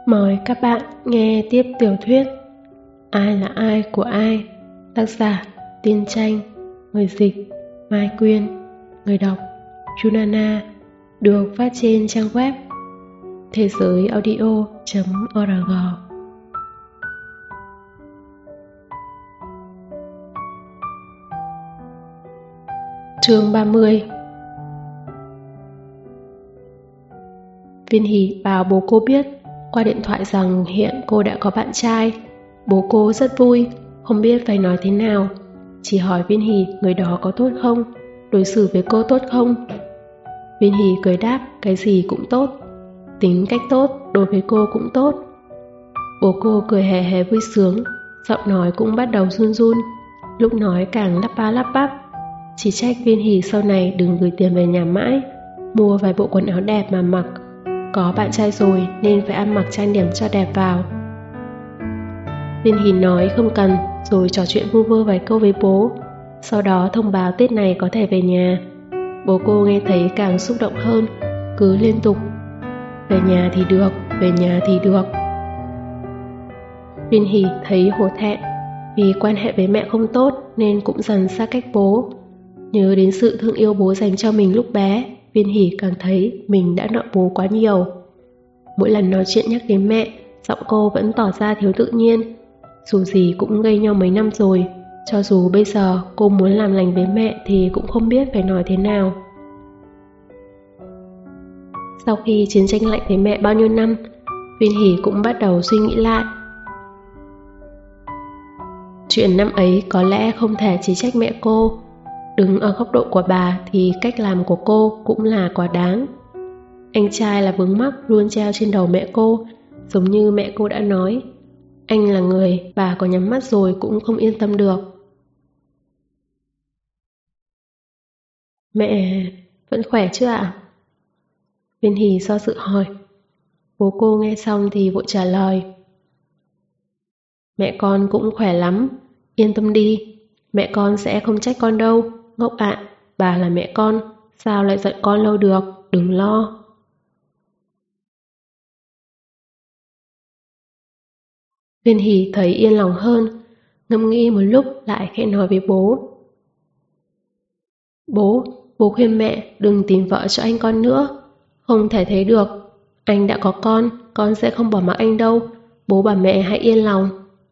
Mời các bạn nghe tiếp tiểu thuyết Ai là ai của ai, tác giả Tiên Tranh, người dịch Mai Quyên, người đọc Junana, được phát trên trang web thế giới audio.org. Chương 30. Viên Hỷ bảo bố cô biết qua điện thoại rằng hiện cô đã có bạn trai. Bố cô rất vui, không biết phải nói thế nào, chỉ hỏi Viên Hỷ người đó có tốt không, đối xử với cô tốt không. Viên Hỷ cười đáp cái gì cũng tốt, tính cách tốt, đối với cô cũng tốt. Bố cô cười hề hề vui sướng, giọng nói cũng bắt đầu run run, lúc nói càng lắp ba lắp bắp, chỉ trách Viên Hỷ sau này đừng gửi tiền về nhà mãi, mua vài bộ quần áo đẹp mà mặc. Có bạn trai rồi nên phải ăn mặc trang điểm cho đẹp vào. Viên Hỷ nói không cần, rồi trò chuyện vu vơ vài câu với bố, sau đó thông báo Tết này có thể về nhà. Bố cô nghe thấy càng xúc động hơn, cứ liên tục về nhà thì được, về nhà thì được. Viên Hỷ thấy hổ thẹn, vì quan hệ với mẹ không tốt nên cũng dần xa cách bố. Nhớ đến sự thương yêu bố dành cho mình lúc bé, Viên Hỷ càng thấy mình đã nợ bố quá nhiều. Mỗi lần nói chuyện nhắc đến mẹ, giọng cô vẫn tỏ ra thiếu tự nhiên. Dù gì cũng gây nhau mấy năm rồi, cho dù bây giờ cô muốn làm lành với mẹ thì cũng không biết phải nói thế nào. Sau khi chiến tranh lạnh với mẹ bao nhiêu năm, Viên Hỷ cũng bắt đầu suy nghĩ lại. Chuyện năm ấy có lẽ không thể chỉ trách mẹ cô. Đứng ở góc độ của bà thì cách làm của cô cũng là quá đáng. Anh trai là vướng mắc luôn treo trên đầu mẹ cô, giống như mẹ cô đã nói. Anh là người bà có nhắm mắt rồi cũng không yên tâm được. Mẹ vẫn khỏe chứ ạ? Viên Hỷ do dự hỏi. Bố cô nghe xong thì vội trả lời. Mẹ con cũng khỏe lắm, yên tâm đi, mẹ con sẽ không trách con đâu. Ngốc ạ, bà là mẹ con, sao lại giận con lâu được, đừng lo. Viên Hỷ thấy yên lòng hơn, ngẫm nghĩ một lúc lại khẽ nói với bố. Bố khuyên mẹ đừng tìm vợ cho anh con nữa. Không thể thế được, anh đã có con sẽ không bỏ mặc anh đâu. Bố bà mẹ hãy yên lòng.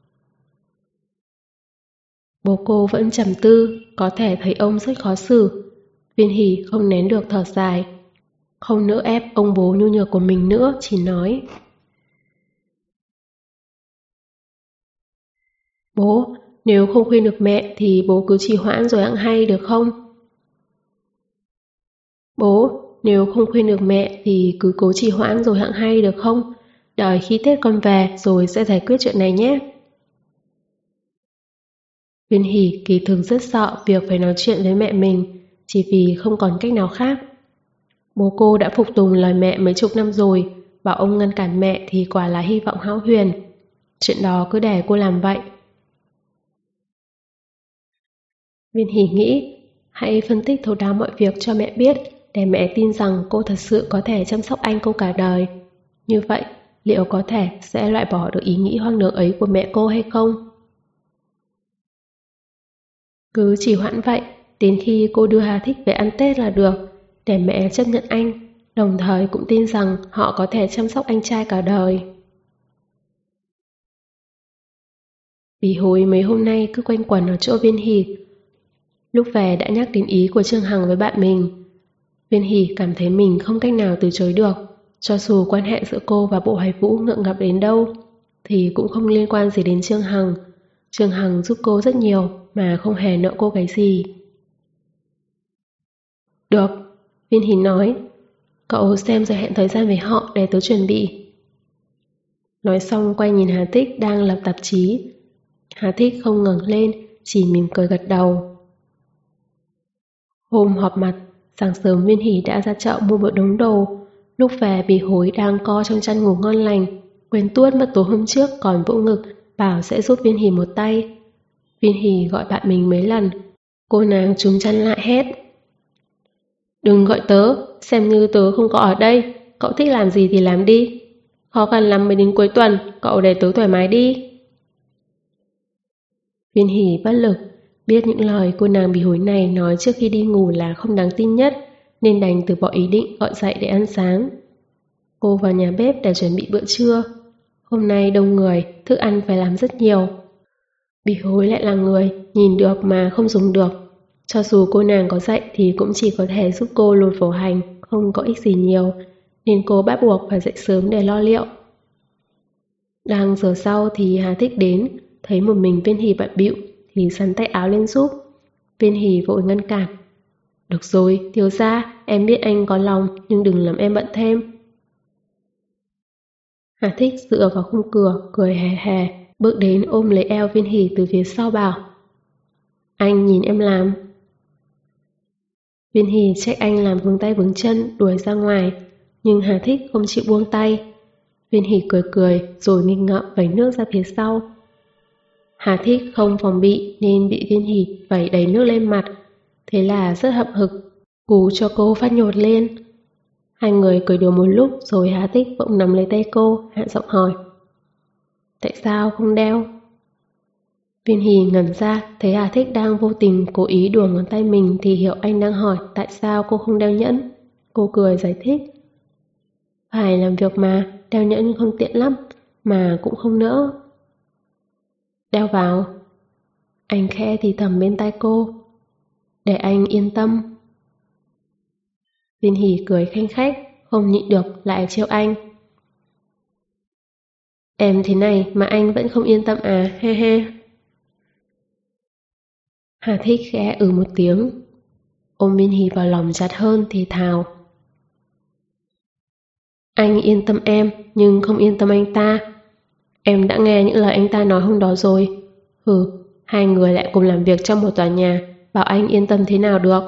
Bố cô vẫn trầm tư, có thể thấy ông rất khó xử. Viên Hỷ không nén được thở dài, không nỡ ép ông bố nhu nhược của mình nữa, chỉ nói. Bố, nếu không khuyên được mẹ thì bố cứ trì hoãn rồi hẵng hay được không? Bố, nếu không khuyên được mẹ thì cứ cố trì hoãn rồi hẵng hay được không? Đợi khi Tết con về rồi sẽ giải quyết chuyện này nhé. Viên Hỷ kỳ thực rất sợ việc phải nói chuyện với mẹ mình, chỉ vì không còn cách nào khác. Bố cô đã phục tùng lời mẹ mấy chục năm rồi, bảo ông ngăn cản mẹ thì quả là hy vọng hão huyền. Chuyện đó cứ để cô làm vậy. Viên Hỷ nghĩ, hãy phân tích thấu đáo mọi việc cho mẹ biết, để mẹ tin rằng cô thật sự có thể chăm sóc anh cô cả đời. Như vậy, liệu có thể sẽ loại bỏ được ý nghĩ hoang đường ấy của mẹ cô hay không? Cứ chỉ hoãn vậy, đến khi cô đưa Hà Thích về ăn Tết là được, để mẹ chấp nhận anh, đồng thời cũng tin rằng họ có thể chăm sóc anh trai cả đời. Bỉ Hối mấy hôm nay cứ quanh quẩn ở chỗ Viên Hỷ. Lúc về đã nhắc đến ý của Trương Hằng với bạn mình. Viên Hỷ cảm thấy mình không cách nào từ chối được, cho dù quan hệ giữa cô và Bộ Hoài Vũ ngượng ngập đến đâu, thì cũng không liên quan gì đến Trương Hằng. Trương Hằng giúp cô rất nhiều mà không hề nợ cô cái gì. Được, Viên Hỷ nói, cậu xem rồi hẹn thời gian với họ để tớ chuẩn bị. Nói xong quay nhìn Hà Thích đang lập tạp chí. Hà Thích không ngẩng lên, chỉ mỉm cười gật đầu. Hôm họp mặt, sáng sớm Viên Hỷ đã ra chợ mua một đống đồ. Lúc về Bỉ Hối đang co trong chăn ngủ ngon lành, quên tuốt mất tối hôm trước còn vỗ ngực, bảo sẽ giúp Viên Hỷ một tay. Viên Hỷ gọi bạn mình mấy lần, cô nàng trúm chăn lại hét. Đừng gọi tớ, xem như tớ không có ở đây, cậu thích làm gì thì làm đi. Khó khăn lắm mới đến cuối tuần, cậu để tớ thoải mái đi. Viên Hỷ bất lực, biết những lời cô nàng bị hối này nói trước khi đi ngủ là không đáng tin nhất, nên đành từ bỏ ý định gọi dậy để ăn sáng. Cô vào nhà bếp để chuẩn bị bữa trưa. Hôm nay đông người, thức ăn phải làm rất nhiều. Bị hối lại là người, nhìn được mà không dùng được. Cho dù cô nàng có dạy thì cũng chỉ có thể giúp cô lột vỏ hành, không có ích gì nhiều, nên cô bắt buộc phải dậy sớm để lo liệu. Đang giờ sau thì Hà Thích đến, thấy một mình Viên Hỷ bận bịu thì sắn tay áo lên giúp. Viên Hỷ vội ngăn cản. Được rồi, thiếu gia, em biết anh có lòng nhưng đừng làm em bận thêm. Hà Thích dựa vào khung cửa, cười hề hề, bước đến ôm lấy eo Viên Hỷ từ phía sau bảo. Anh nhìn em làm. Viên Hỷ trách anh làm vướng tay vướng chân, đuổi ra ngoài, nhưng Hà Thích không chịu buông tay. Viên Hỷ cười cười rồi nghịch ngợm vẩy nước ra phía sau. Hà Thích không phòng bị nên bị Viên Hỷ vẩy đầy nước lên mặt, thế là rất hậm hực, cú cho cô phát nhột lên. Hai người cười đùa một lúc rồi Hà Thích bỗng nắm lấy tay cô, hạ giọng hỏi. Tại sao không đeo? Viên Hỷ ngẩn ra, thấy Hà Thích đang vô tình cố ý đùa ngón tay mình thì hiểu anh đang hỏi tại sao cô không đeo nhẫn. Cô cười giải thích. Phải làm việc mà, đeo nhẫn không tiện lắm, mà cũng không nỡ. Đeo vào. Anh khẽ thì thầm bên tai cô. Để anh yên tâm. Viên Hỷ cười khanh khách, không nhịn được lại trêu anh. Em thế này mà anh vẫn không yên tâm à, he he. Hà Thích khẽ một tiếng, ôm Viên Hỷ vào lòng chặt hơn thì thào. Anh yên tâm em, nhưng không yên tâm anh ta. Em đã nghe những lời anh ta nói hôm đó rồi. Hai người lại cùng làm việc trong một tòa nhà, bảo anh yên tâm thế nào được.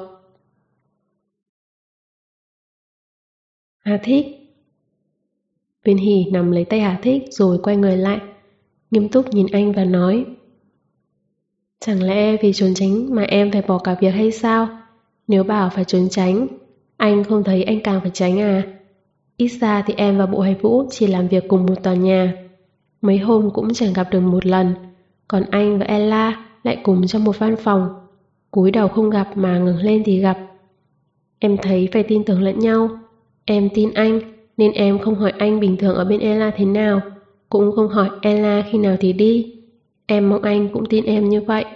Hà Thích. Viên Hỷ nắm lấy tay Hà Thích rồi quay người lại, nghiêm túc nhìn anh và nói. Chẳng lẽ vì trốn tránh mà em phải bỏ cả việc hay sao? Nếu bảo phải trốn tránh, anh không thấy anh càng phải tránh à? Ít ra thì em và Bộ Hải Vũ chỉ làm việc cùng một tòa nhà. Mấy hôm cũng chẳng gặp được một lần, còn anh và Ella lại cùng trong một văn phòng. Cúi đầu không gặp mà ngẩng lên thì gặp. Em thấy phải tin tưởng lẫn nhau. Em tin anh, nên em không hỏi anh bình thường ở bên Ella thế nào, cũng không hỏi Ella khi nào thì đi. Em mong anh cũng tin em như vậy.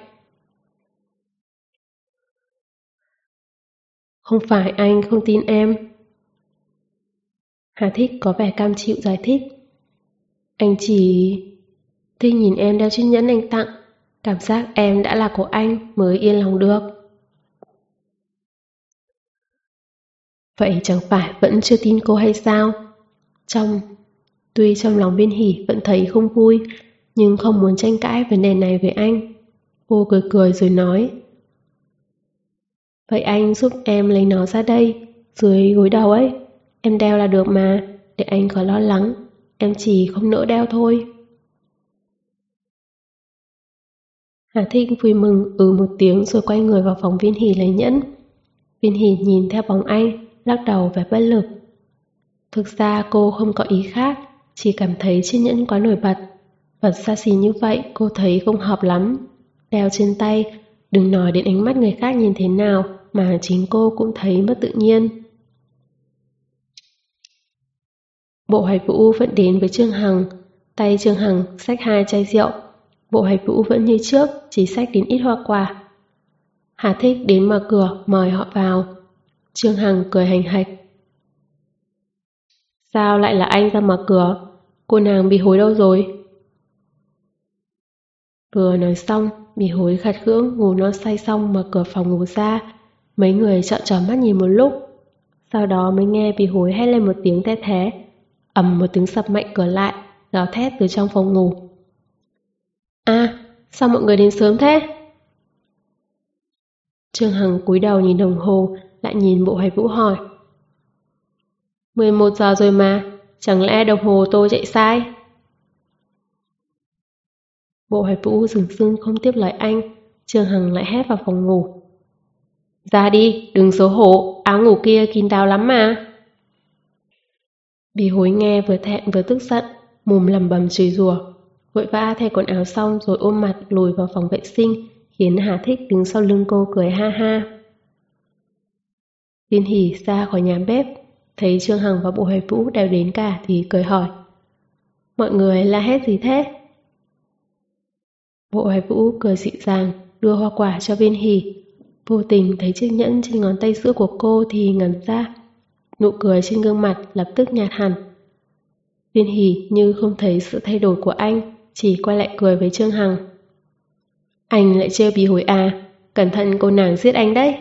Không phải anh không tin em. Hà Thích có vẻ cam chịu giải thích. Anh chỉ thích nhìn em đeo chiếc nhẫn anh tặng, cảm giác em đã là của anh mới yên lòng được. Vậy chẳng phải vẫn chưa tin cô hay sao? Tuy trong lòng Viên Hỷ vẫn thấy không vui, nhưng không muốn tranh cãi vấn đề này với anh. Cô cười cười rồi nói. Vậy anh giúp em lấy nó ra đây, dưới gối đầu ấy. Em đeo là được mà, để anh khỏi lo lắng. Em chỉ không nỡ đeo thôi. Hà Thích vui mừng một tiếng rồi quay người vào phòng Viên Hỷ lấy nhẫn. Viên Hỷ nhìn theo bóng anh, lắc đầu vẻ bất lực. Thực ra cô không có ý khác, chỉ cảm thấy chiếc nhẫn quá nổi bật. Vật xa xỉ như vậy cô thấy không hợp lắm. Đeo trên tay, đừng nói đến ánh mắt người khác nhìn thế nào, mà chính cô cũng thấy mất tự nhiên. Bộ Hải Vũ vẫn đến với Trương Hằng. Tay Trương Hằng xách 2 chai rượu. Bộ Hải Vũ vẫn như trước, chỉ xách đến ít hoa quả. Hà Thích đến mở cửa mời họ vào. Trương Hằng cười hành hạch. Sao lại là anh ra mở cửa? Cô nàng bị hối đâu rồi? Vừa nói xong, bị hối khặt khưỡng ngủ no say xong mở cửa phòng ngủ ra. Mấy người trợn tròn mắt nhìn một lúc. Sau đó mới nghe bị hối hét lên một tiếng the thé. Ầm một tiếng sập mạnh cửa lại, gào thét từ trong phòng ngủ. Sao mọi người đến sớm thế? Trương Hằng cúi đầu nhìn đồng hồ, lại nhìn Bộ Hải Vũ hỏi. 11 giờ rồi mà, chẳng lẽ đồng hồ tôi chạy sai? Bộ Hải Vũ dừng dưng không tiếp lời anh. Trương Hằng lại hét vào phòng ngủ. Ra đi, đừng xấu hổ, áo ngủ kia kín đáo lắm mà. Bì Hối nghe vừa thẹn vừa tức giận, mồm lầm bầm chửi rủa, vội vã thay quần áo xong rồi ôm mặt lùi vào phòng vệ sinh, khiến Hà Thích đứng sau lưng cô cười ha ha. Viên Hỷ ra khỏi nhà bếp, thấy Trương Hằng và Bộ Hoài Vũ đều đến cả thì cười hỏi: mọi người la hét gì thế? Bộ Hoài Vũ cười dịu dàng, đưa hoa quả cho Viên Hỷ. Vô tình thấy chiếc nhẫn trên ngón tay giữa của cô thì ngẩn ra. Nụ cười trên gương mặt lập tức nhạt hẳn. Viên Hỷ như không thấy sự thay đổi của anh, chỉ quay lại cười với Trương Hằng. Anh lại trêu Bì Hối à? Cẩn thận cô nàng giết anh đấy.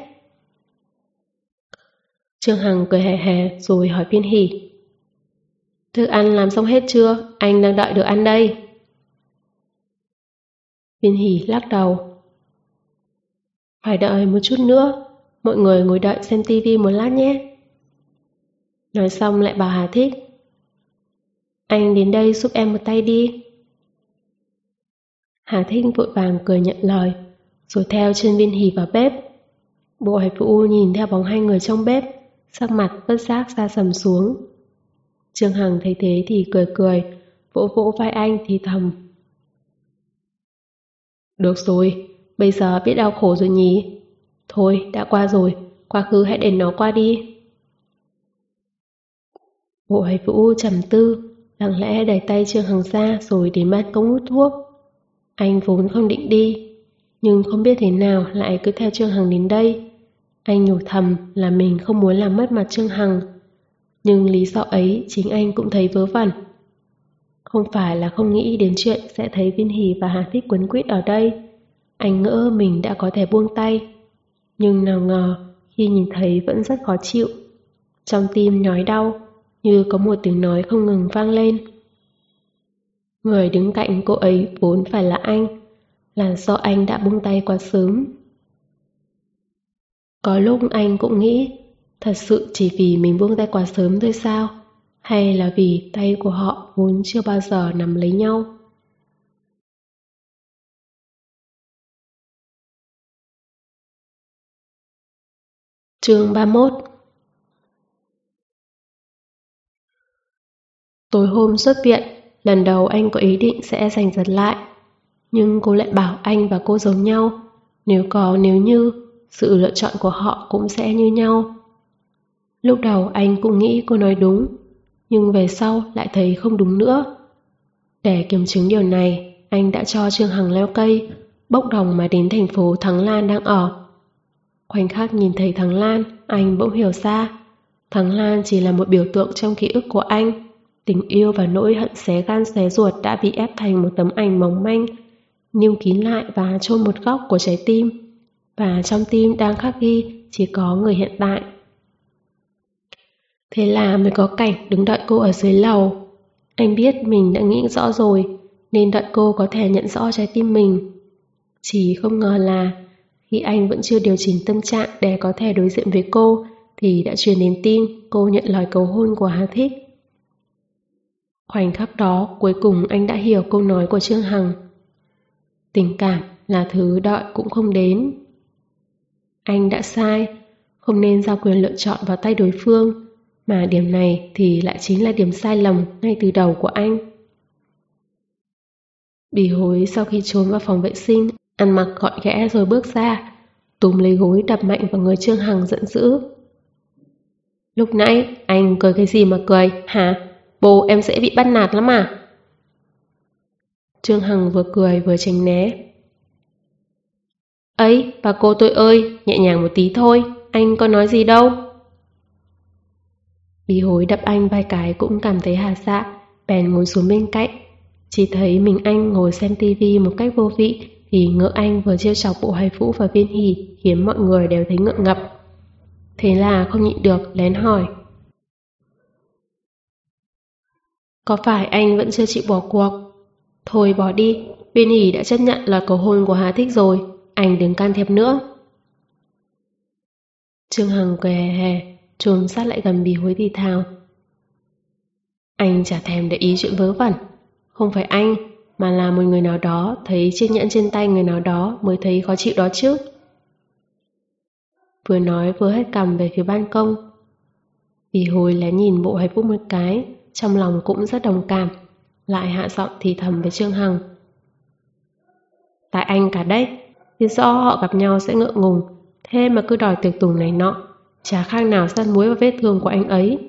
Trương Hằng cười hề hề rồi hỏi Viên Hỷ: thức ăn làm xong hết chưa? Anh đang đợi được ăn đây. Viên Hỷ lắc đầu: phải đợi một chút nữa. Mọi người ngồi đợi xem tivi một lát nhé. Nói xong lại bảo Hà Thích: anh đến đây giúp em một tay đi. Hà Thích vội vàng cười nhận lời, rồi theo chân Viên Hỷ vào bếp. Bộ Hoài Vũ nhìn theo bóng hai người trong bếp, sắc mặt bất giác sa sầm xuống. Trương Hằng thấy thế thì cười cười, vỗ vỗ vai anh thì thầm: được rồi, bây giờ biết đau khổ rồi nhỉ? Thôi, đã qua rồi, quá khứ hãy để nó qua đi. Bộ Hoài Vũ trầm tư, lặng lẽ đẩy tay Trương Hằng ra rồi đến ban công hút thuốc. Anh vốn không định đi, nhưng không biết thế nào lại cứ theo Trương Hằng đến đây. Anh nhủ thầm là mình không muốn làm mất mặt Trương Hằng, nhưng lý do ấy chính anh cũng thấy vớ vẩn. Không phải là không nghĩ đến chuyện sẽ thấy Viên Hỷ và Hà Thích quấn quýt ở đây. Anh ngỡ mình đã có thể buông tay, nhưng nào ngờ khi nhìn thấy vẫn rất khó chịu. Trong tim nhói đau, như có một tiếng nói không ngừng vang lên. Người đứng cạnh cô ấy vốn phải là anh, là do anh đã buông tay quá sớm. Có lúc anh cũng nghĩ, thật sự chỉ vì mình buông tay quá sớm thôi sao? Hay là vì tay của họ vốn chưa bao giờ nắm lấy nhau? Chương 31. Tối hôm xuất viện, lần đầu anh có ý định sẽ giành giật lại. Nhưng cô lại bảo anh và cô giống nhau. Nếu có nếu như, sự lựa chọn của họ cũng sẽ như nhau. Lúc đầu anh cũng nghĩ cô nói đúng, nhưng về sau lại thấy không đúng nữa. Để kiểm chứng điều này, anh đã cho Trương Hằng leo cây, bốc đồng mà đến thành phố Thắng Lan đang ở. Khoảnh khắc nhìn thấy Thắng Lan, anh bỗng hiểu ra. Thắng Lan chỉ là một biểu tượng trong ký ức của anh. Tình yêu và nỗi hận xé gan xé ruột đã bị ép thành một tấm ảnh mỏng manh, níu kín lại và chôn một góc của trái tim. Và trong tim đang khắc ghi chỉ có người hiện tại. Thế là mới có cảnh đứng đợi cô ở dưới lầu. Anh biết mình đã nghĩ rõ rồi, nên đợi cô có thể nhận rõ trái tim mình. Chỉ không ngờ là khi anh vẫn chưa điều chỉnh tâm trạng để có thể đối diện với cô, thì đã truyền đến tin cô nhận lời cầu hôn của Hà Thích. Khoảnh khắc đó cuối cùng anh đã hiểu câu nói của Trương Hằng. Tình cảm là thứ đợi cũng không đến. Anh đã sai, không nên giao quyền lựa chọn vào tay đối phương, mà điểm này thì lại chính là điểm sai lầm ngay từ đầu của anh. Bỉ Hối sau khi trốn vào phòng vệ sinh, ăn mặc gọn ghẽ rồi bước ra, túm lấy gối đập mạnh vào người Trương Hằng giận dữ. Lúc nãy anh cười cái gì mà cười, hả? Bố em sẽ bị bắt nạt lắm à? Trương Hằng vừa cười vừa tránh né. Ấy, bà cô tôi ơi, nhẹ nhàng một tí thôi, anh có nói gì đâu. Bỉ Hối đập anh vài cái cũng cảm thấy hà dạ, bèn ngồi xuống bên cạnh. Chỉ thấy mình anh ngồi xem tivi một cách vô vị thì ngỡ anh vừa trêu chọc Bộ Hoài Vũ và Viên Hỷ, khiến mọi người đều thấy ngượng ngập. Thế là không nhịn được lén hỏi: có phải anh vẫn chưa chịu bỏ cuộc? Thôi bỏ đi, Viên Hỷ đã chấp nhận lời cầu hôn của Hà Thích rồi, anh đừng can thiệp nữa. Trương Hằng cười hề hề, chồm sát lại gần Bỉ Hối thì thào: anh chả thèm để ý chuyện vớ vẩn. Không phải anh, mà là một người nào đó thấy chiếc nhẫn trên tay người nào đó mới thấy khó chịu đó chứ. Vừa nói vừa hất cằm về phía ban công. Bỉ Hối lén nhìn Bộ Hoài Vũ một cái, trong lòng cũng rất đồng cảm, lại hạ giọng thì thầm với Trương Hằng. Tại anh cả đấy, biết rõ họ gặp nhau sẽ ngượng ngùng, thế mà cứ đòi tiệc tùng này nọ, chả khác nào sắt muối vào vết thương của anh ấy.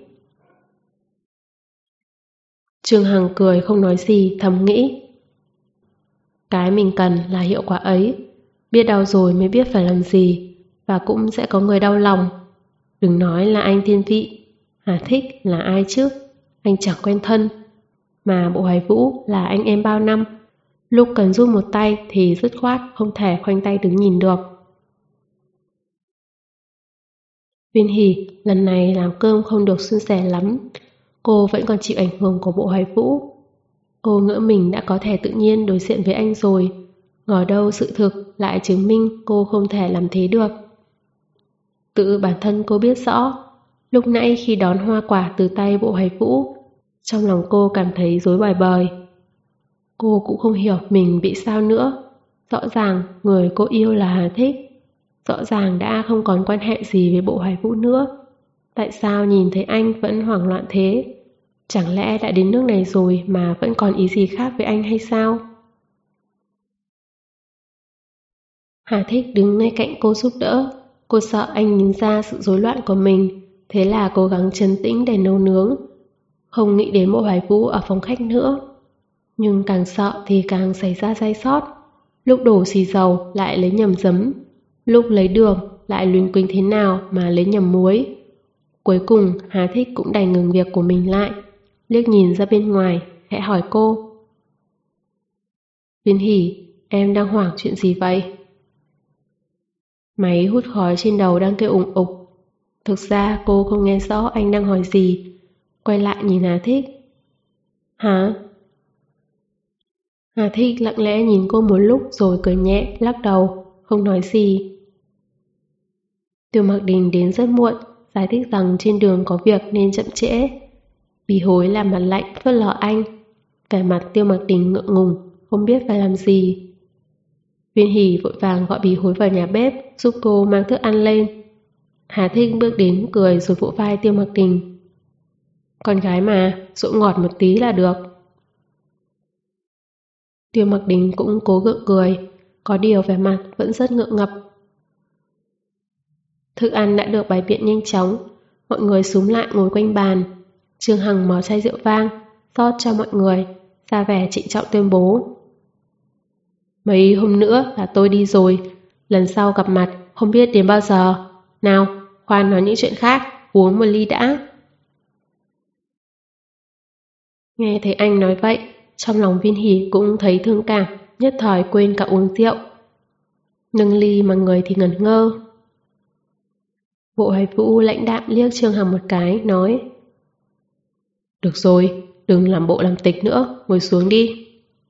Trương Hằng cười không nói gì, thầm nghĩ. Cái mình cần là hiệu quả ấy, biết đau rồi mới biết phải làm gì, và cũng sẽ có người đau lòng. Đừng nói là anh thiên vị, Hà Thích là ai chứ, anh chẳng quen thân. Mà Bộ Hoài Vũ là anh em bao năm, lúc cần giúp một tay thì dứt khoát không thể khoanh tay đứng nhìn được. Viên Hỷ lần này làm cơm không được suôn sẻ lắm, cô vẫn còn chịu ảnh hưởng của Bộ Hoài Vũ. Cô ngỡ mình đã có thể tự nhiên đối diện với anh rồi, ngờ đâu sự thực lại chứng minh cô không thể làm thế được. Tự bản thân cô biết rõ, lúc nãy khi đón hoa quả từ tay Bộ Hoài Vũ, trong lòng cô cảm thấy rối bời bời. Cô cũng không hiểu mình bị sao nữa. Rõ ràng người cô yêu là Hà Thích, rõ ràng đã không còn quan hệ gì với Bộ Hoài Vũ nữa. Tại sao nhìn thấy anh vẫn hoảng loạn thế? Chẳng lẽ đã đến nước này rồi mà vẫn còn ý gì khác với anh hay sao? Hà Thích đứng ngay cạnh cô giúp đỡ. Cô sợ anh nhìn ra sự rối loạn của mình, thế là cố gắng trấn tĩnh để nấu nướng, không nghĩ đến Bộ Hoài Vũ ở phòng khách nữa. Nhưng càng sợ thì càng xảy ra sai sót. Lúc đổ xì dầu lại lấy nhầm giấm, lúc lấy đường lại luyến quính thế nào mà lấy nhầm muối. Cuối cùng Hà Thích cũng đành ngừng việc của mình lại, liếc nhìn ra bên ngoài, khẽ hỏi cô. Viên Hỷ, em đang hoảng chuyện gì vậy? Máy hút khói trên đầu đang kêu ủng ục. Thực ra cô không nghe rõ anh đang hỏi gì. Quay lại nhìn Hà Thích. Hả? Hà Thích lặng lẽ nhìn cô một lúc rồi cười nhẹ, lắc đầu, không nói gì. Tiêu Mặc Đình đến rất muộn, giải thích rằng trên đường có việc nên chậm trễ. Bì Hối làm mặt lạnh phớt lờ anh. Vẻ mặt Tiêu Mặc Đình ngượng ngùng, không biết phải làm gì. Viên Hỷ vội vàng gọi Bì Hối vào nhà bếp giúp cô mang thức ăn lên. Hà Thích bước đến cười rồi vỗ vai Tiêu Mặc Đình. Con gái mà, dỗ ngọt một tí là được. Tiêu Mặc Đình cũng cố gượng cười, có điều vẻ mặt vẫn rất ngượng ngập. Thức ăn đã được bày biện nhanh chóng, mọi người xúm lại ngồi quanh bàn. Trương Hằng mở chai rượu vang, rót cho mọi người, ra vẻ trịnh trọng tuyên bố. Mấy hôm nữa là tôi đi rồi, lần sau gặp mặt không biết đến bao giờ. Nào, khoan nói những chuyện khác, uống một ly đã. Nghe thấy anh nói vậy, trong lòng Viên Hỷ cũng thấy thương cảm, nhất thời quên cả uống rượu. Nâng ly mà người thì ngẩn ngơ. Bộ Hoài Vũ lãnh đạm liếc Trương Hằng một cái, nói. Được rồi, đừng làm bộ làm tịch nữa, ngồi xuống đi.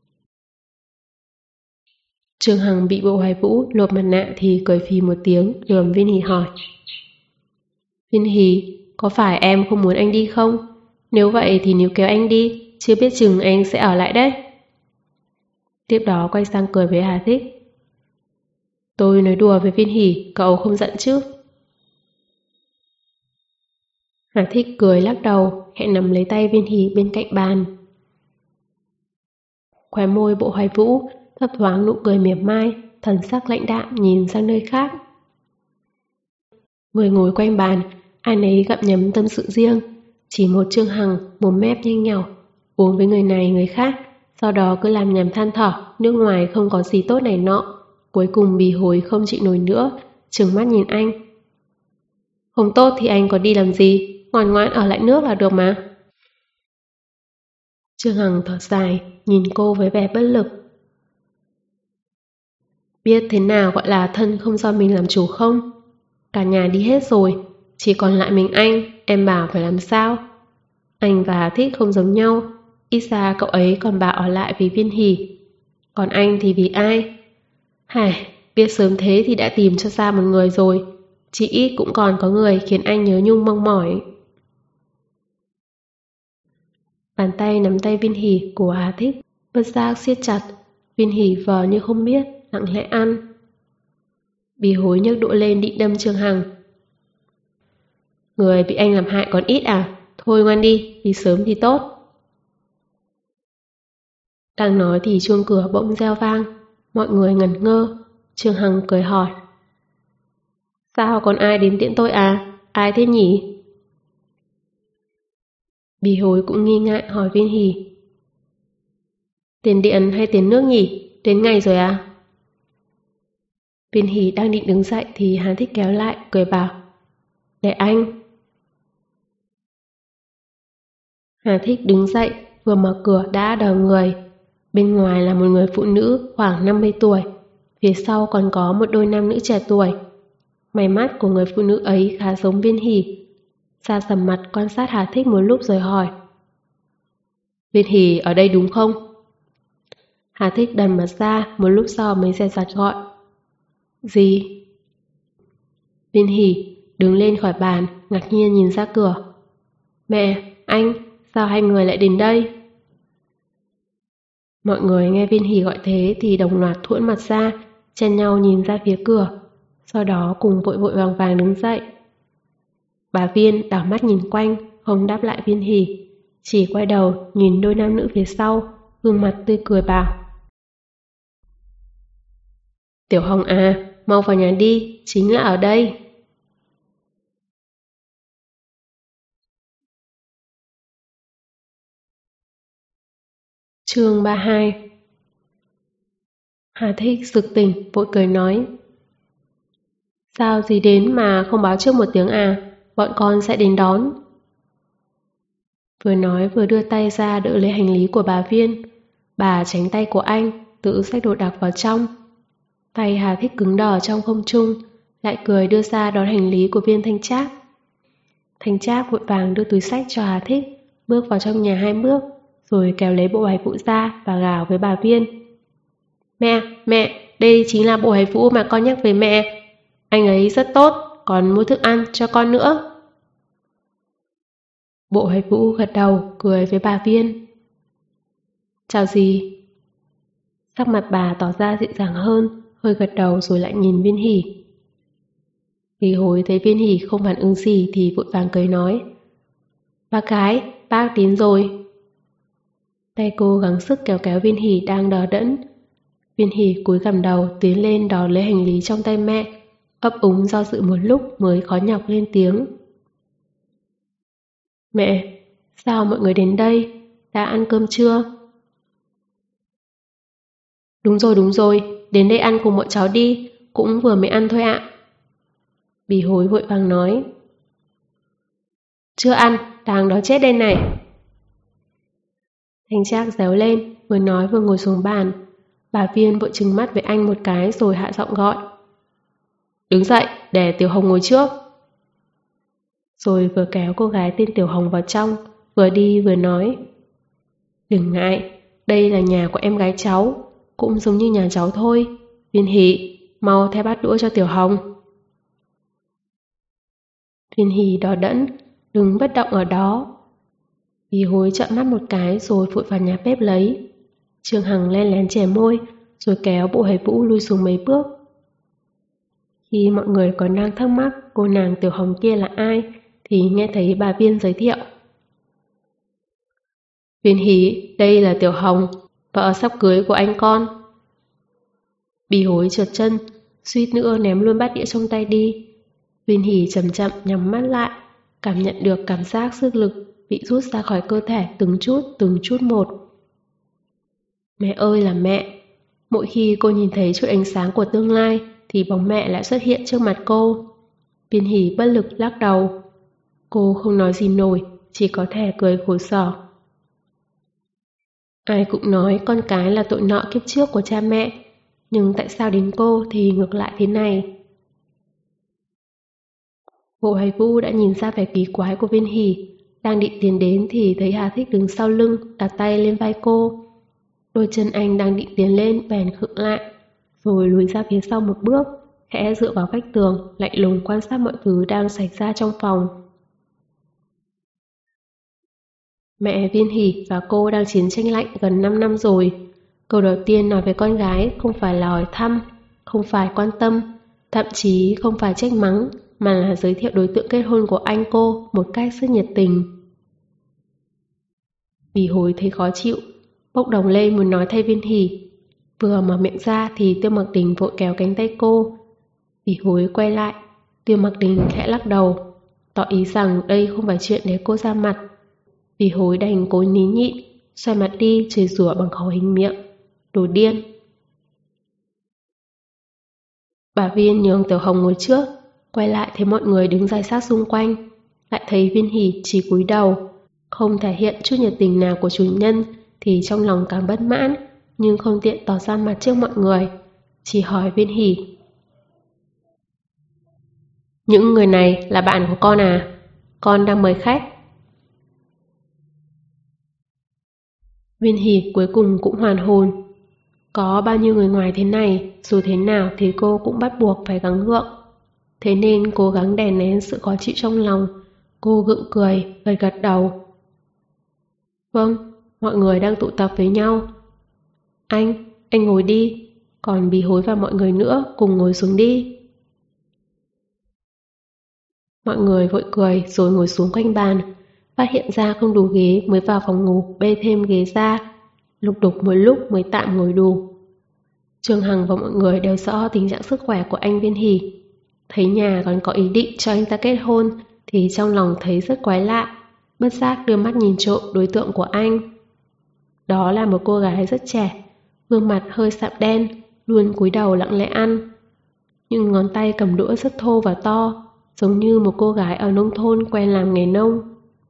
Trương Hằng bị Bộ Hoài Vũ lột mặt nạ thì cười phì một tiếng, lườm Viên Hỷ hỏi. Viên Hỷ, có phải em không muốn anh đi không? Nếu vậy thì níu kéo anh đi, chưa biết chừng anh sẽ ở lại đấy. Tiếp đó quay sang cười với Hà Thích. Tôi nói đùa với Viên Hỷ, cậu không giận chứ? Hà Thích cười lắc đầu, khẽ nắm lấy tay Viên Hỷ bên cạnh bàn. Khóe môi Bộ Hoài Vũ thấp thoáng nụ cười mỉa mai, thần sắc lãnh đạm nhìn sang nơi khác. Người ngồi quanh bàn, ai nấy gặm nhấm tâm sự riêng. Chỉ một Trương Hằng mồm mép nhanh nhảu, uống với người này người khác, sau đó cứ làm nhằm than thở, nước ngoài không có gì tốt này nọ. Cuối cùng Bì Hối không chịu nổi nữa, trừng mắt nhìn anh. Không tốt thì anh có đi làm gì, ngoan ngoãn ở lại nước là được mà. Trương Hằng thở dài, nhìn cô với vẻ bất lực. Biết thế nào gọi là thân không do mình làm chủ không? Cả nhà đi hết rồi, chỉ còn lại mình anh, em bảo phải làm sao? Anh và Thích không giống nhau, ít ra cậu ấy còn bảo ở lại vì Viên Hỷ. Còn anh thì vì ai? Hài, biết sớm thế thì đã tìm cho ra một người rồi, chỉ ít cũng còn có người khiến anh nhớ nhung mong mỏi. Bàn tay nắm tay Viên Hỷ của Hà Thích bất giác siết chặt. Viên Hỷ vờ như không biết, lặng lẽ ăn. Bì Hối nhấc đũa lên định đâm Trương Hằng. Người bị anh làm hại còn ít à? thôi ngoan đi sớm thì tốt. Đang nói thì chuông cửa bỗng reo vang, mọi người ngẩn ngơ. Trương Hằng cười hỏi. Sao còn ai đến tiễn tôi à? Ai thế nhỉ? Bì Hối cũng nghi ngại hỏi Viên Hỷ. Tiền điện hay tiền nước nhỉ? Đến ngày rồi à? Viên Hỷ đang định đứng dậy thì Hàn Thích kéo lại, cười bảo. Để anh. Hàn Thích đứng dậy, vừa mở cửa đã đờ người. Bên ngoài là một người phụ nữ khoảng 50 tuổi, phía sau còn có một đôi nam nữ trẻ tuổi. Mày mắt của người phụ nữ ấy khá giống Viên Hỷ. Sa sầm mặt quan sát Hà Thích một lúc rồi hỏi. Viên Hỷ ở đây đúng không? Hà Thích đần mặt ra, một lúc sau mới dè dặt gọi. Gì? Viên Hỷ đứng lên khỏi bàn, ngạc nhiên nhìn ra cửa. Mẹ, anh, sao hai người lại đến đây? Mọi người nghe Viên Hỷ gọi thế thì đồng loạt thuẫn mặt ra, chen nhau nhìn ra phía cửa, sau đó cùng vội vội vàng vàng đứng dậy. Bà Viên đảo mắt nhìn quanh, không đáp lại Viên Hỷ, chỉ quay đầu nhìn đôi nam nữ phía sau, gương mặt tươi cười bảo. Tiểu Hồng à, mau vào nhà đi, chính là ở đây. Chương 32. Hà Thích sực tỉnh, vội cười nói. Sao gì đến mà không báo trước một tiếng à, bọn con sẽ đến đón. Vừa nói vừa đưa tay ra đỡ lấy hành lý của bà Viên. Bà tránh tay của anh, tự xách đồ đạc vào trong. Tay Hà Thích cứng đờ trong không trung, lại cười đưa ra đón hành lý của Viên Thanh Trác. Thanh Trác vội vàng đưa túi xách cho Hà Thích, bước vào trong nhà 2 bước, rồi kéo lấy bộ hài phụ ra và gào với bà Viên. Mẹ, đây chính là bộ hài phụ mà con nhắc về mẹ. Anh ấy rất tốt, còn mua thức ăn cho con nữa. Bộ hài phụ gật đầu, cười với bà Viên. Chào gì? Sắc mặt bà tỏ ra dịu dàng hơn, hơi gật đầu rồi lại nhìn Viên Hỷ. Bì Hối thấy Viên Hỷ không phản ứng gì thì vội vàng cười nói. Bác gái, bác đến rồi. Tay cô gắng sức kéo kéo Viên Hỷ đang đờ đẫn. Viên Hỷ cúi gằm đầu tiến lên đón lấy hành lý trong tay mẹ, ấp úng do dự một lúc mới khó nhọc lên tiếng. Mẹ, sao mọi người đến đây? Đã ăn cơm chưa? Đúng rồi, đến đây ăn cùng bọn cháu đi, cũng vừa mới ăn thôi ạ. Bì Hối vội vàng nói. Chưa ăn, đang đói chết đây này. Thanh Trác réo lên, vừa nói vừa ngồi xuống bàn. Bà Viên vội trừng mắt với anh một cái rồi hạ giọng gọi. Đứng dậy, để Tiểu Hồng ngồi trước. Rồi vừa kéo cô gái tên Tiểu Hồng vào trong, vừa đi vừa nói. Đừng ngại, đây là nhà của em gái cháu, cũng giống như nhà cháu thôi. Viên Hỷ, mau thay bát đũa cho Tiểu Hồng. Viên Hỷ đỏ đẫn, đứng bất động ở đó. Bì Hối trợn mắt một cái rồi vội vào nhà bếp lấy. Trương Hằng len lén chè môi, rồi kéo bộ hài vũ lui xuống mấy bước. Khi mọi người còn đang thắc mắc cô nàng Tiểu Hồng kia là ai, thì nghe thấy bà Viên giới thiệu. Viên Hỷ, đây là Tiểu Hồng, vợ sắp cưới của anh con. Bì Hối trượt chân, suýt nữa ném luôn bát đĩa trong tay đi. Viên Hỷ chậm chậm nhắm mắt lại, cảm nhận được cảm giác sức lực bị rút ra khỏi cơ thể từng chút một. Mẹ ơi là mẹ! Mỗi khi cô nhìn thấy chút ánh sáng của tương lai thì bóng mẹ lại xuất hiện trước mặt cô. Viên Hỷ bất lực lắc đầu. Cô không nói gì nổi, chỉ có thể cười khổ sở. Ai cũng nói con cái là tội nợ kiếp trước của cha mẹ, nhưng tại sao đến cô thì ngược lại thế này? Bộ hài vũ đã nhìn ra vẻ kỳ quái của Viên Hỷ, đang định tiến đến thì thấy Hà Thích đứng sau lưng, đặt tay lên vai cô. Đôi chân anh đang định tiến lên bèn khựng lại, rồi lùi ra phía sau một bước, khẽ dựa vào vách tường, lạnh lùng quan sát mọi thứ đang xảy ra trong phòng. Mẹ Viên Hỷ và cô đang chiến tranh lạnh gần 5 năm rồi. Câu đầu tiên nói với con gái không phải là hỏi thăm, không phải quan tâm, thậm chí không phải trách mắng, mà là giới thiệu đối tượng kết hôn của anh cô một cách rất nhiệt tình. Vì Hối thấy khó chịu, bốc đồng lên muốn nói thay Viên Hỷ. Vừa mở miệng ra thì Tiêu Mặc Đình vội kéo cánh tay cô. Vì Hối quay lại, Tiêu Mặc Đình khẽ lắc đầu, tỏ ý rằng đây không phải chuyện để cô ra mặt. Vì Hối đành cố nín nhịn, xoay mặt đi chửi rủa bằng khẩu hình miệng. Đồ điên! Bà Viên nhường Tiểu Hồng ngồi trước, quay lại thấy mọi người đứng dai sát xung quanh, lại thấy Viên Hỷ chỉ cúi đầu, không thể hiện chút nhiệt tình nào của chủ nhân thì trong lòng càng bất mãn, nhưng không tiện tỏ ra mặt trước mọi người, chỉ hỏi Viên Hỷ: những người này là bạn của con à? Con đang mời khách. Viên Hỷ cuối cùng cũng hoàn hồn. Có bao nhiêu người ngoài thế này, dù thế nào thì cô cũng bắt buộc phải gắng gượng. Thế nên cố gắng đè nén sự khó chịu trong lòng, cô gượng cười, gật đầu. Vâng, mọi người đang tụ tập với nhau. Anh ngồi đi, còn Bí Hối và mọi người nữa cùng ngồi xuống đi. Mọi người vội cười rồi ngồi xuống quanh bàn, phát hiện ra không đủ ghế mới vào phòng ngủ bê thêm ghế ra, lục đục một lúc mới tạm ngồi đủ. Trương Hằng và mọi người đều rõ tình trạng sức khỏe của anh Viên Hỷ. Thấy nhà còn có ý định cho anh ta kết hôn thì trong lòng thấy rất quái lạ, bất giác đưa mắt nhìn trộm đối tượng của anh. Đó là một cô gái rất trẻ, gương mặt hơi sạm đen, luôn cúi đầu lặng lẽ ăn. Nhưng ngón tay cầm đũa rất thô và to, giống như một cô gái ở nông thôn quen làm nghề nông.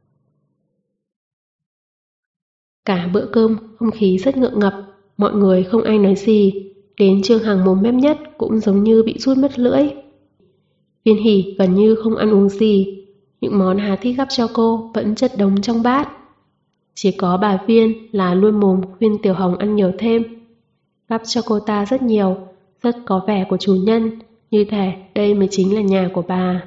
Cả bữa cơm, không khí rất ngượng ngập, mọi người không ai nói gì, đến Trương Hằng mồm mép nhất cũng giống như bị rút mất lưỡi. Viên Hỷ gần như không ăn uống gì, những món Hà thích gắp cho cô vẫn chất đống trong bát. Chỉ có bà Viên là luôn mồm khuyên Tiểu Hồng ăn nhiều thêm, gắp cho cô ta rất nhiều, rất có vẻ của chủ nhân, như thể đây mới chính là nhà của bà.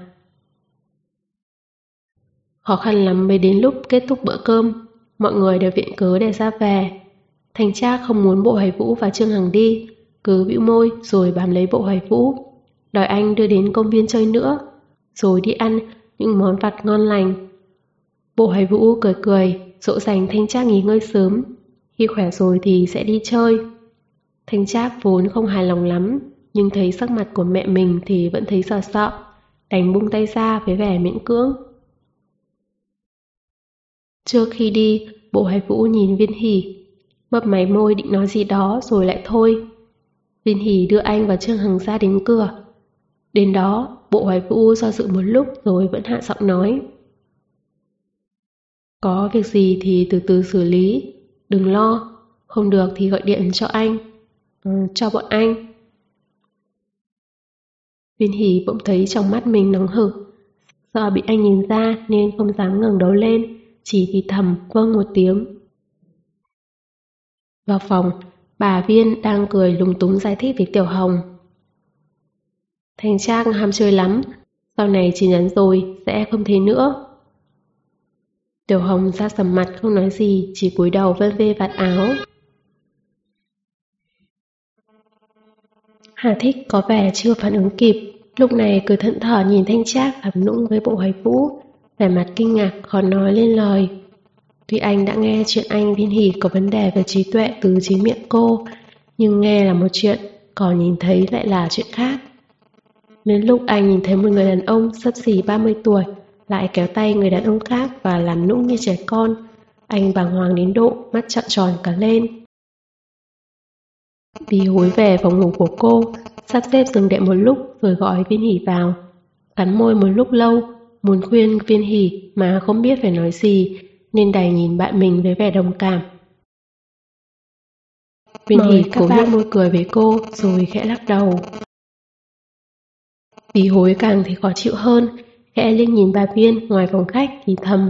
Khó khăn lắm mới đến lúc kết thúc bữa cơm, mọi người đều viện cớ để ra về. Thành Trác không muốn Bộ Hoài Vũ và Trương Hằng đi, cứ bĩu môi rồi bám lấy Bộ Hoài Vũ, đòi anh đưa đến công viên chơi nữa, rồi đi ăn những món vặt ngon lành. Bộ Hoài Vũ cười cười, dỗ dành Thanh Trác nghỉ ngơi sớm, khi khỏe rồi thì sẽ đi chơi. Thanh Trác vốn không hài lòng lắm, nhưng thấy sắc mặt của mẹ mình thì vẫn thấy sợ sợ, đành buông tay ra với vẻ miễn cưỡng. Trước khi đi, Bộ Hoài Vũ nhìn Viên Hỷ, mấp máy môi định nói gì đó rồi lại thôi. Viên Hỷ đưa anh và Trương Hằng ra đến cửa. Đến đó, Bộ Hoài Vũ do dự một lúc rồi vẫn hạ giọng nói: có việc gì thì từ từ xử lý, đừng lo, không được thì gọi điện cho anh, cho bọn anh. Viên Hỷ bỗng thấy trong mắt mình nóng hực, sợ bị anh nhìn ra nên không dám ngẩng đầu lên, chỉ thì thầm vâng một tiếng. Vào phòng, bà Viên đang cười lúng túng giải thích với Tiểu Hồng: Thành Trác ham chơi lắm, sau này chỉ nhắn rồi sẽ không thế nữa. Tiểu Hồng ra sầm mặt không nói gì, chỉ cúi đầu vân vê vạt áo. Hà Thích có vẻ chưa phản ứng kịp, lúc này cứ thẫn thờ nhìn Thanh Trác làm nũng với Bộ Hoài Vũ, vẻ mặt kinh ngạc khó nói lên lời. Tuy anh đã nghe chuyện anh Viên Hỷ có vấn đề về trí tuệ từ chính miệng cô, nhưng nghe là một chuyện, còn nhìn thấy lại là chuyện khác. Đến lúc anh nhìn thấy một người đàn ông xấp xỉ 30 tuổi lại kéo tay người đàn ông khác và làm nũng như trẻ con, anh bàng hoàng đến độ mắt trợn tròn cả lên. Bí Hối về phòng ngủ của cô, sắp xếp giường đệm một lúc rồi gọi Viên Hỷ vào. Cắn môi một lúc lâu, muốn khuyên Viên Hỷ mà không biết phải nói gì, nên đành nhìn bạn mình với vẻ đồng cảm. Viên Hỷ cố nhếch môi cười với cô rồi khẽ lắc đầu. Bí Hối càng thì khó chịu hơn, khẽ liếc nhìn bà Viên ngoài phòng khách thì thầm: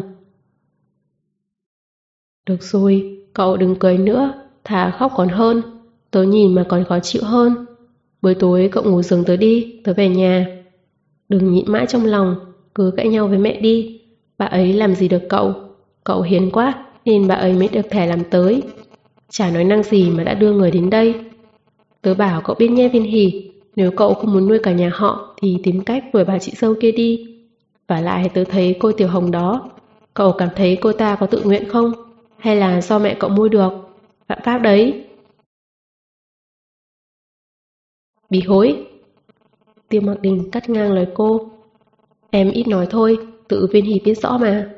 được rồi, cậu đừng cười nữa, thà khóc còn hơn, tớ nhìn mà còn khó chịu hơn. Buổi tối cậu ngủ giường tớ đi, tớ về nhà. Đừng nhịn mãi trong lòng, cứ cãi nhau với mẹ đi, bà ấy làm gì được cậu, cậu hiền quá nên bà ấy mới được thẻ làm tới. Chả nói năng gì mà đã đưa người đến đây. Tớ bảo cậu biết nhé Viên Hỷ, nếu cậu không muốn nuôi cả nhà họ thì tìm cách đuổi bà chị dâu kia đi. Và lại tớ thấy cô Tiểu Hồng đó, cậu cảm thấy cô ta có tự nguyện không? hay là do mẹ cậu mua được? Phạm pháp đấy. Bí hối. Tiêu Mặc Đình cắt ngang lời cô. Em ít nói thôi, tự Viên Hỷ biết rõ mà.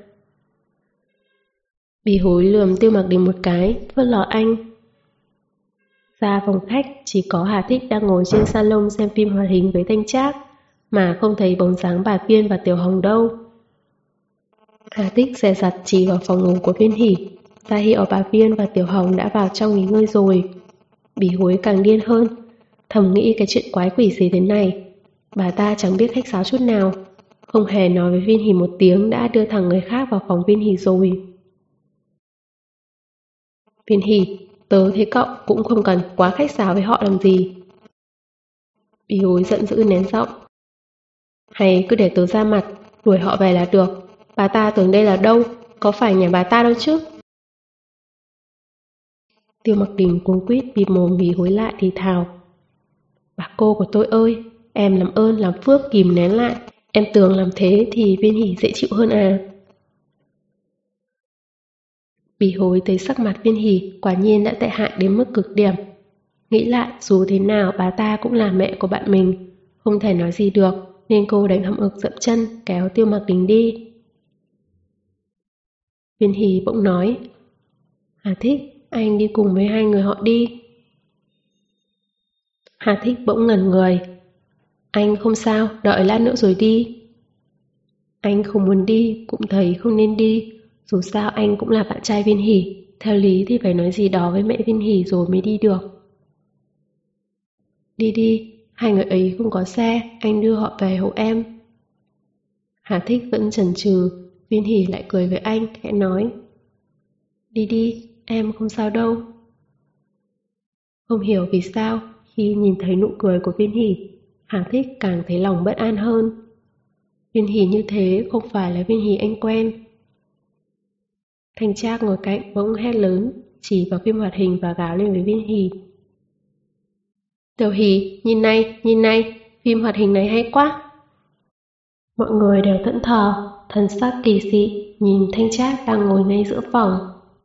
Bí hối lườm Tiêu Mặc Đình một cái, phớt lờ anh. Ra phòng khách chỉ có Hà Thích đang ngồi trên salon xem phim hoạt hình với Thanh Trác, mà không thấy bóng dáng bà Viên và Tiểu Hồng đâu. Hà Thích dè dặt chỉ vào phòng ngủ của Viên Hỷ, ra hiệu bà Viên và Tiểu Hồng đã vào trong nghỉ ngơi rồi. Bí hối càng điên hơn, thầm nghĩ cái chuyện quái quỷ gì thế này. Bà ta chẳng biết khách sáo chút nào, không hề nói với Viên Hỷ một tiếng đã đưa thằng người khác vào phòng Viên Hỷ rồi. Viên Hỷ, tớ thấy cậu cũng không cần quá khách sáo với họ làm gì. Bí hối giận dữ nén giọng. Hay cứ để tớ ra mặt, đuổi họ về là được. Bà ta tưởng đây là đâu, có phải nhà bà ta đâu chứ. Tiêu Mặc Đình cuống quýt bịt mồm Bí hối lại thì thào. Bà cô của tôi ơi, em làm ơn làm phước kìm nén lại. Em tưởng làm thế thì Viên Hỷ dễ chịu hơn à. Bí hối thấy sắc mặt Viên Hỷ quả nhiên đã tệ hại đến mức cực điểm. Nghĩ lại dù thế nào bà ta cũng là mẹ của bạn mình, không thể nói gì được, nên cô đánh hậm ực dậm chân kéo Tiêu Mặc Đình đi. Viên Hỷ bỗng nói. Hà Thích, anh đi cùng với hai người họ đi. Hà Thích bỗng ngẩn người. Anh không sao, đợi lát nữa rồi đi. Anh không muốn đi, cũng thấy không nên đi. Dù sao anh cũng là bạn trai Viên Hỷ, theo lý thì phải nói gì đó với mẹ Viên Hỷ rồi mới đi được. Đi đi, hai người ấy không có xe, anh đưa họ về hộ em. Hà Thích vẫn chần chừ, Viên Hỷ lại cười với anh, khẽ nói. Đi đi, em không sao đâu. Không hiểu vì sao, khi nhìn thấy nụ cười của Viên Hỷ, Hà Thích càng thấy lòng bất an hơn. Viên Hỷ như thế không phải là Viên Hỷ anh quen. Thanh Trác ngồi cạnh bỗng hét lớn, chỉ vào phim hoạt hình và gào lên với Viên Hỷ. Tiểu Hỷ, nhìn này, phim hoạt hình này hay quá. Mọi người đều thẫn thờ, thần sắc kỳ dị, nhìn Thanh Trác đang ngồi ngay giữa phòng.